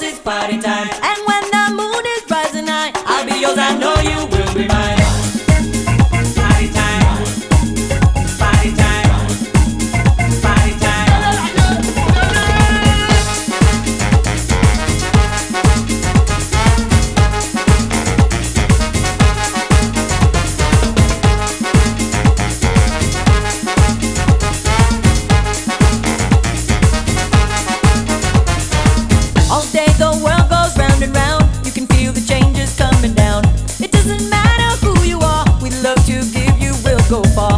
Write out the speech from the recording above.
it's party time. And when the moon is rising high, I'll be yours, I know you will be mine. Party time, party time, party time. All day the world goes round and round. You can feel the changes coming down. It doesn't matter who you are, we love to give you, we'll go far.